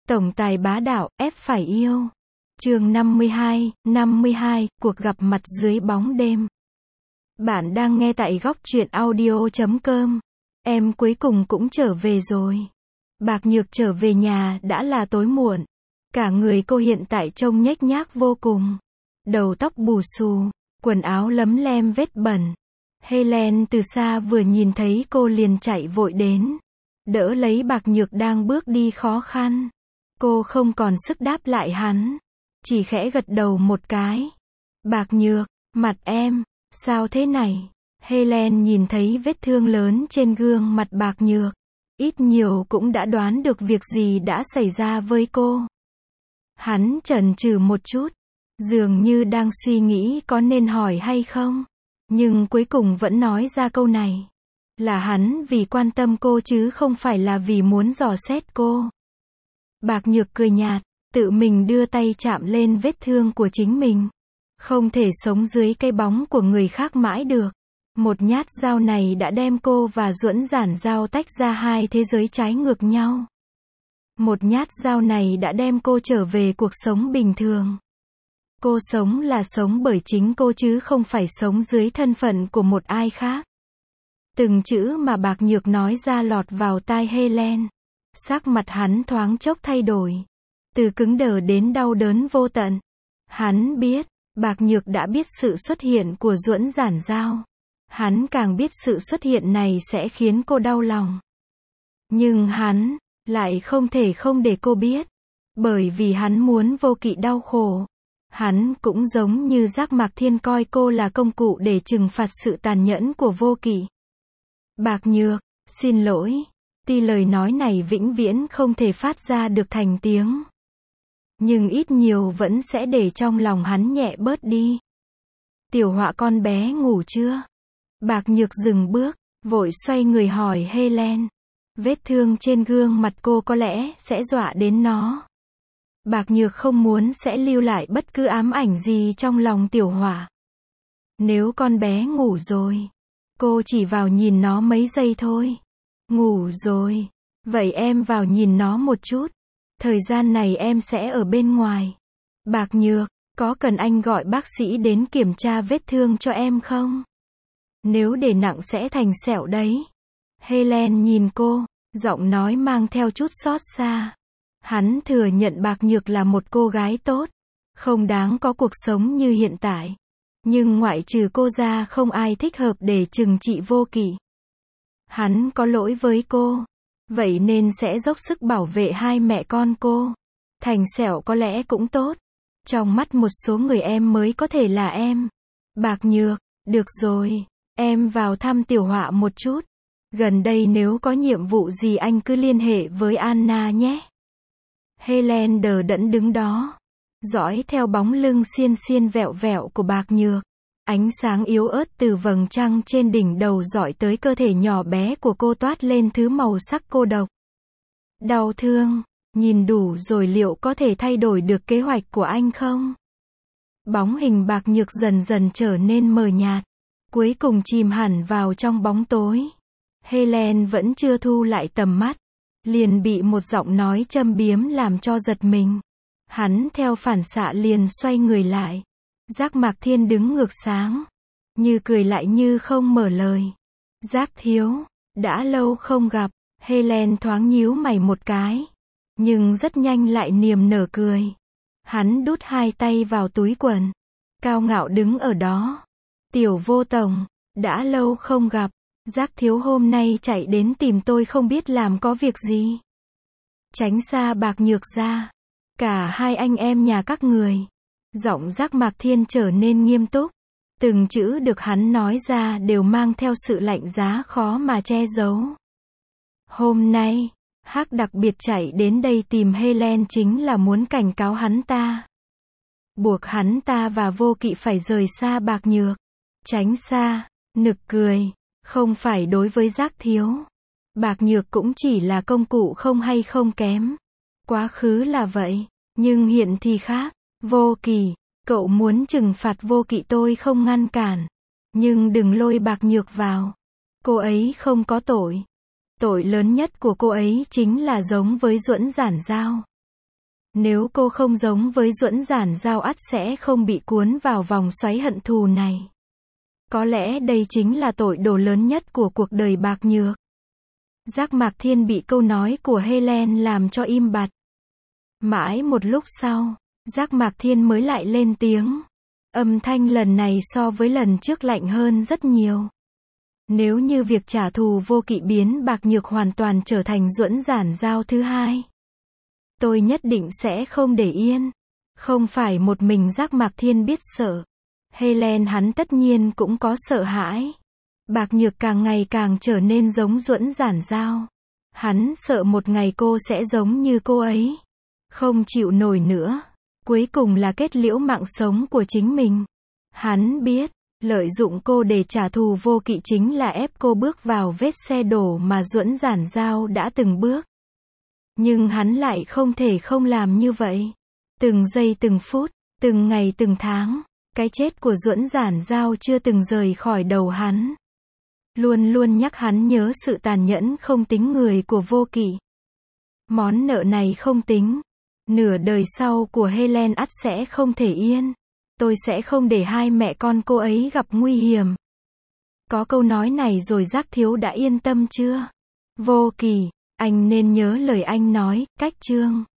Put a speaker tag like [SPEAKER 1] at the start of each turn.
[SPEAKER 1] Tổng tài bá đạo, ép phải yêu. Chương 52, cuộc gặp mặt dưới bóng đêm. Bạn đang nghe tại góc truyện audio.com. Em cuối cùng cũng trở về rồi. Bạc Nhược trở về nhà đã là tối muộn. Cả người cô hiện tại trông nhếch nhác vô cùng. Đầu tóc bù xù, quần áo lấm lem vết bẩn. Helen từ xa vừa nhìn thấy cô liền chạy vội đến. Đỡ lấy Bạc Nhược đang bước đi khó khăn. Cô không còn sức đáp lại hắn. Chỉ khẽ gật đầu một cái. Bạc Nhược, mặt em, sao thế này? Helen nhìn thấy vết thương lớn trên gương mặt Bạc Nhược. Ít nhiều cũng đã đoán được việc gì đã xảy ra với cô. Hắn chần chừ một chút. Dường như đang suy nghĩ có nên hỏi hay không. Nhưng cuối cùng vẫn nói ra câu này. Là hắn vì quan tâm cô chứ không phải là vì muốn dò xét cô. Bạc Nhược cười nhạt, tự mình đưa tay chạm lên vết thương của chính mình. Không thể sống dưới cái bóng của người khác mãi được. Một nhát dao này đã đem cô và Duẫn Giản Giao tách ra hai thế giới trái ngược nhau. Một nhát dao này đã đem cô trở về cuộc sống bình thường. Cô sống là sống bởi chính cô chứ không phải sống dưới thân phận của một ai khác. Từng chữ mà Bạc Nhược nói ra lọt vào tai Helen. Sắc mặt hắn thoáng chốc thay đổi. Từ cứng đờ đến đau đớn vô tận. Hắn biết, Bạc Nhược đã biết sự xuất hiện của Duẫn Giản Giao. Hắn càng biết sự xuất hiện này sẽ khiến cô đau lòng. Nhưng hắn lại không thể không để cô biết. Bởi vì hắn muốn Vô Kỵ đau khổ. Hắn cũng giống như Giác Mạc Thiên coi cô là công cụ để trừng phạt sự tàn nhẫn của Vô Kỵ. Bạc Nhược, xin lỗi. Tuy lời nói này vĩnh viễn không thể phát ra được thành tiếng. Nhưng ít nhiều vẫn sẽ để trong lòng hắn nhẹ bớt đi. Tiểu Họa con bé ngủ chưa? Bạc Nhược dừng bước, vội xoay người hỏi Helen. Vết thương trên gương mặt cô có lẽ sẽ dọa đến nó. Bạc Nhược không muốn sẽ lưu lại bất cứ ám ảnh gì trong lòng Tiểu Họa. Nếu con bé ngủ rồi, cô chỉ vào nhìn nó mấy giây thôi. Ngủ rồi. Vậy em vào nhìn nó một chút. Thời gian này em sẽ ở bên ngoài. Bạc Nhược, có cần anh gọi bác sĩ đến kiểm tra vết thương cho em không? Nếu để nặng sẽ thành sẹo đấy. Helen nhìn cô, giọng nói mang theo chút xót xa. Hắn thừa nhận Bạc Nhược là một cô gái tốt. Không đáng có cuộc sống như hiện tại. Nhưng ngoại trừ cô ra không ai thích hợp để trừng trị Vô Kỵ. Hắn có lỗi với cô. Vậy nên sẽ dốc sức bảo vệ hai mẹ con cô. Thành sẹo có lẽ cũng tốt. Trong mắt một số người em mới có thể là em. Bạc Nhược, được rồi. Em vào thăm Tiểu Họa một chút. Gần đây nếu có nhiệm vụ gì anh cứ liên hệ với Anna nhé. Helen đờ đẫn đứng đó. Dõi theo bóng lưng xiên xiên vẹo vẹo của Bạc Nhược. Ánh sáng yếu ớt từ vầng trăng trên đỉnh đầu dọi tới cơ thể nhỏ bé của cô toát lên thứ màu sắc cô độc. Đau thương, nhìn đủ rồi liệu có thể thay đổi được kế hoạch của anh không? Bóng hình Bạc Nhược dần dần trở nên mờ nhạt. Cuối cùng chìm hẳn vào trong bóng tối. Helen vẫn chưa thu lại tầm mắt. Liền bị một giọng nói châm biếm làm cho giật mình. Hắn theo phản xạ liền xoay người lại. Giác Mạc Thiên đứng ngược sáng. Như cười lại như không mở lời. Giác thiếu, đã lâu không gặp. Helen thoáng nhíu mày một cái. Nhưng rất nhanh lại niềm nở cười. Hắn đút hai tay vào túi quần. Cao ngạo đứng ở đó. Tiểu Vô Tổng, đã lâu không gặp. Giác thiếu hôm nay chạy đến tìm tôi không biết làm có việc gì. Tránh xa Bạc Nhược ra. Cả hai anh em nhà các người. Giọng Giác Mạc Thiên trở nên nghiêm túc. Từng chữ được hắn nói ra đều mang theo sự lạnh giá khó mà che giấu. Hôm nay, Hắc đặc biệt chạy đến đây tìm Helen chính là muốn cảnh cáo hắn ta. Buộc hắn ta và Vô Kỵ phải rời xa Bạc Nhược. Tránh xa, nực cười. Không phải đối với Giác thiếu. Bạc Nhược cũng chỉ là công cụ không hay không kém. Quá khứ là vậy, nhưng hiện thì khác. Vô Kỵ, cậu muốn trừng phạt Vô Kỵ tôi không ngăn cản. Nhưng đừng lôi Bạc Nhược vào. Cô ấy không có tội. Tội lớn nhất của cô ấy chính là giống với Duẫn Giản Giao. Nếu cô không giống với Duẫn Giản Giao ắt sẽ không bị cuốn vào vòng xoáy hận thù này. Có lẽ đây chính là tội đồ lớn nhất của cuộc đời bạc nhược. Giác Mạc Thiên bị câu nói của Helen làm cho im bặt. Mãi một lúc sau, Giác Mạc Thiên mới lại lên tiếng. Âm thanh lần này so với lần trước lạnh hơn rất nhiều. Nếu như việc trả thù Vô Kỵ biến bạc nhược hoàn toàn trở thành Duẫn Giản Giao thứ hai, tôi nhất định sẽ không để yên. Không phải một mình Giác Mạc Thiên biết sợ. Helen hắn tất nhiên cũng có sợ hãi. Bạc nhược càng ngày càng trở nên giống Duẫn Giản Giao. Hắn sợ một ngày cô sẽ giống như cô ấy. Không chịu nổi nữa. Cuối cùng là kết liễu mạng sống của chính mình. Hắn biết, lợi dụng cô để trả thù Vô Kỵ chính là ép cô bước vào vết xe đổ mà Duẫn Giản Giao đã từng bước. Nhưng hắn lại không thể không làm như vậy. Từng giây từng phút, từng ngày từng tháng, cái chết của Duẫn Giản Giao chưa từng rời khỏi đầu hắn. Luôn luôn nhắc hắn nhớ sự tàn nhẫn không tính người của Vô Kỵ. Món nợ này không tính. Nửa đời sau của Helen ắt sẽ không thể yên. Tôi sẽ không để hai mẹ con cô ấy gặp nguy hiểm. Có câu nói này rồi Giác thiếu đã yên tâm chưa? Vô Kỵ, anh nên nhớ lời anh nói, cách chương.